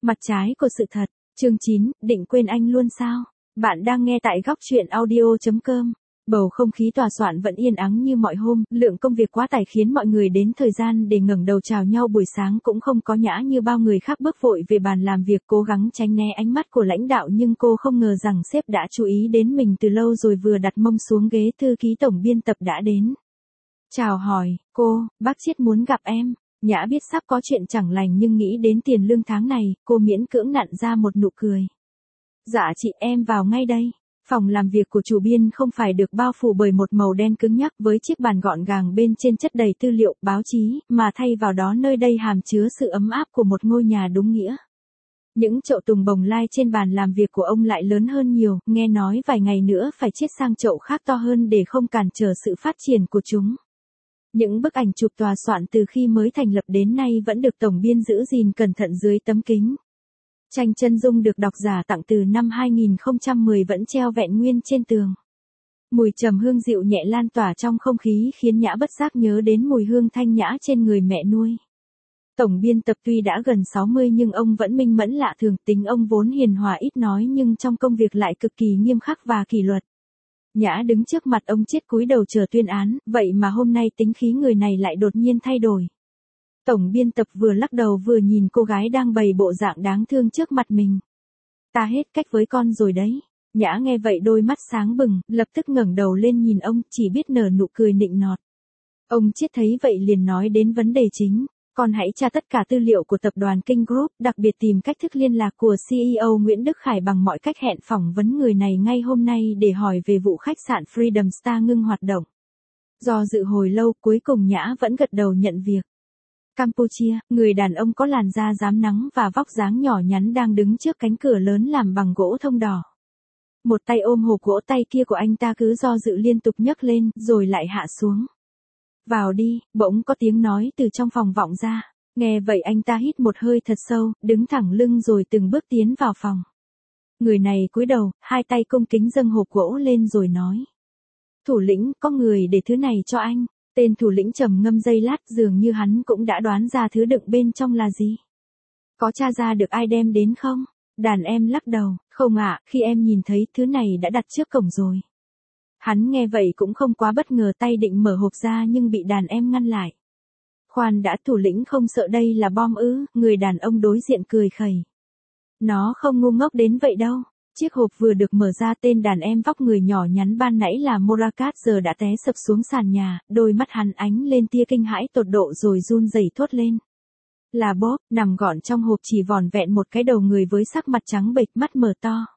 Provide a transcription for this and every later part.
Mặt trái của sự thật. Chương 9, định quên anh luôn sao? Bạn đang nghe tại góc truyện audio.com. Bầu không khí tòa soạn vẫn yên ắng như mọi hôm, lượng công việc quá tải khiến mọi người đến thời gian để ngẩng đầu chào nhau buổi sáng cũng không có nhã như bao người khác bước vội về bàn làm việc cố gắng tránh né ánh mắt của lãnh đạo, nhưng cô không ngờ rằng sếp đã chú ý đến mình từ lâu rồi, vừa đặt mông xuống ghế thư ký tổng biên tập đã đến. Chào hỏi, cô, bác Chiết muốn gặp em. Nhã biết sắp có chuyện chẳng lành nhưng nghĩ đến tiền lương tháng này, cô miễn cưỡng nặn ra một nụ cười. Dạ chị, em vào ngay đây. Phòng làm việc của chủ biên không phải được bao phủ bởi một màu đen cứng nhắc với chiếc bàn gọn gàng bên trên chất đầy tư liệu, báo chí, mà thay vào đó nơi đây hàm chứa sự ấm áp của một ngôi nhà đúng nghĩa. Những chậu tùng bồng lai trên bàn làm việc của ông lại lớn hơn nhiều, nghe nói vài ngày nữa phải chiết sang chậu khác to hơn để không cản trở sự phát triển của chúng. Những bức ảnh chụp tòa soạn từ khi mới thành lập đến nay vẫn được tổng biên giữ gìn cẩn thận dưới tấm kính. Tranh chân dung được độc giả tặng từ năm 2010 vẫn treo vẹn nguyên trên tường. Mùi trầm hương dịu nhẹ lan tỏa trong không khí khiến Nhã bất giác nhớ đến mùi hương thanh nhã trên người mẹ nuôi. Tổng biên tập tuy đã gần 60 nhưng ông vẫn minh mẫn lạ thường, tính ông vốn hiền hòa ít nói nhưng trong công việc lại cực kỳ nghiêm khắc và kỷ luật. Nhã đứng trước mặt ông Chiết cúi đầu chờ tuyên án, vậy mà hôm nay tính khí người này lại đột nhiên thay đổi. Tổng biên tập vừa lắc đầu vừa nhìn cô gái đang bày bộ dạng đáng thương trước mặt mình. Ta hết cách với con rồi đấy. Nhã nghe vậy đôi mắt sáng bừng, lập tức ngẩng đầu lên nhìn ông, chỉ biết nở nụ cười nịnh nọt. Ông Chiết thấy vậy liền nói đến vấn đề chính. Con hãy tra tất cả tư liệu của tập đoàn King Group, đặc biệt tìm cách thức liên lạc của CEO Nguyễn Đức Khải bằng mọi cách, hẹn phỏng vấn người này ngay hôm nay để hỏi về vụ khách sạn Freedom Star ngưng hoạt động. Do dự hồi lâu, cuối cùng Nhã vẫn gật đầu nhận việc. Campuchia, người đàn ông có làn da rám nắng và vóc dáng nhỏ nhắn đang đứng trước cánh cửa lớn làm bằng gỗ thông đỏ. Một tay ôm hộp gỗ, tay kia của anh ta cứ do dự liên tục nhấc lên, rồi lại hạ xuống. Vào đi, bỗng có tiếng nói từ trong phòng vọng ra. Nghe vậy anh ta hít một hơi thật sâu, đứng thẳng lưng rồi từng bước tiến vào phòng. Người này cúi đầu, hai tay cung kính dâng hộp gỗ lên rồi nói. Thủ lĩnh, có người để thứ này cho anh. Tên thủ lĩnh trầm ngâm giây lát, dường như hắn cũng đã đoán ra thứ đựng bên trong là gì. Có tra ra được ai đem đến không? Đàn em lắc đầu, không ạ, khi em nhìn thấy thứ này đã đặt trước cổng rồi. Hắn nghe vậy cũng không quá bất ngờ, tay định mở hộp ra nhưng bị đàn em ngăn lại. Khoan đã, thủ lĩnh không sợ đây là bom ư? Người đàn ông đối diện cười khẩy. Nó không ngu ngốc đến vậy đâu. Chiếc hộp vừa được mở ra, tên đàn em vóc người nhỏ nhắn ban nãy là Morakat giờ đã té sập xuống sàn nhà, đôi mắt hắn ánh lên tia kinh hãi tột độ rồi run rẩy thốt lên. Là Bob, nằm gọn trong hộp chỉ vỏn vẹn một cái đầu người với sắc mặt trắng bệch, mắt mở to.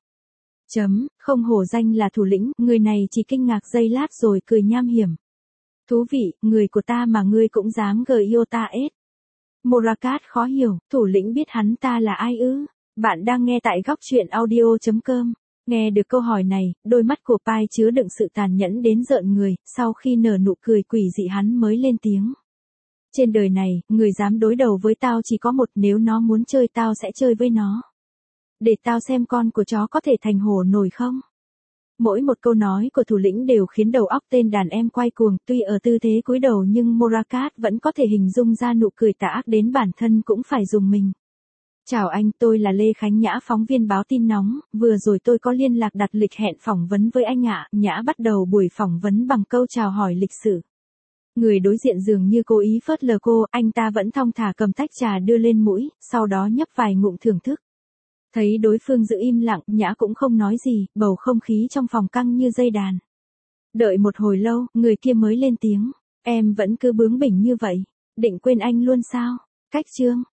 Không hổ danh là thủ lĩnh, người này chỉ kinh ngạc giây lát rồi cười nham hiểm. Thú vị, người của ta mà ngươi cũng dám gợi yêu ta ết. Morakat khó hiểu, thủ lĩnh biết hắn ta là ai ư? Bạn đang nghe tại góc truyện audio.com. Nghe được câu hỏi này, đôi mắt của Pai chứa đựng sự tàn nhẫn đến rợn người, sau khi nở nụ cười quỷ dị hắn mới lên tiếng. Trên đời này, người dám đối đầu với tao chỉ có một, nếu nó muốn chơi tao sẽ chơi với nó. Để tao xem con của chó có thể thành hổ nổi không? Mỗi một câu nói của thủ lĩnh đều khiến đầu óc tên đàn em quay cuồng, tuy ở tư thế cúi đầu nhưng Morakat vẫn có thể hình dung ra nụ cười tà ác đến bản thân cũng phải rùng mình. Chào anh, tôi là Lê Khánh Nhã, phóng viên báo tin nóng, vừa rồi tôi có liên lạc đặt lịch hẹn phỏng vấn với anh ạ. Nhã bắt đầu buổi phỏng vấn bằng câu chào hỏi lịch sự. Người đối diện dường như cố ý phớt lờ cô, anh ta vẫn thong thả cầm tách trà đưa lên mũi, sau đó nhấp vài ngụm thưởng thức. Thấy đối phương giữ im lặng, Nhã cũng không nói gì, bầu không khí trong phòng căng như dây đàn. Đợi một hồi lâu, người kia mới lên tiếng. Em vẫn cứ bướng bỉnh như vậy, định quên anh luôn sao? Cách chương.